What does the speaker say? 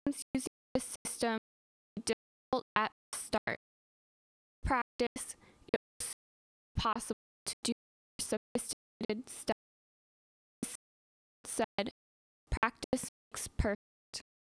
using this system can be difficult at the start. With practice, it will be possible to do more sophisticated stuff. Said, practice makes perfect.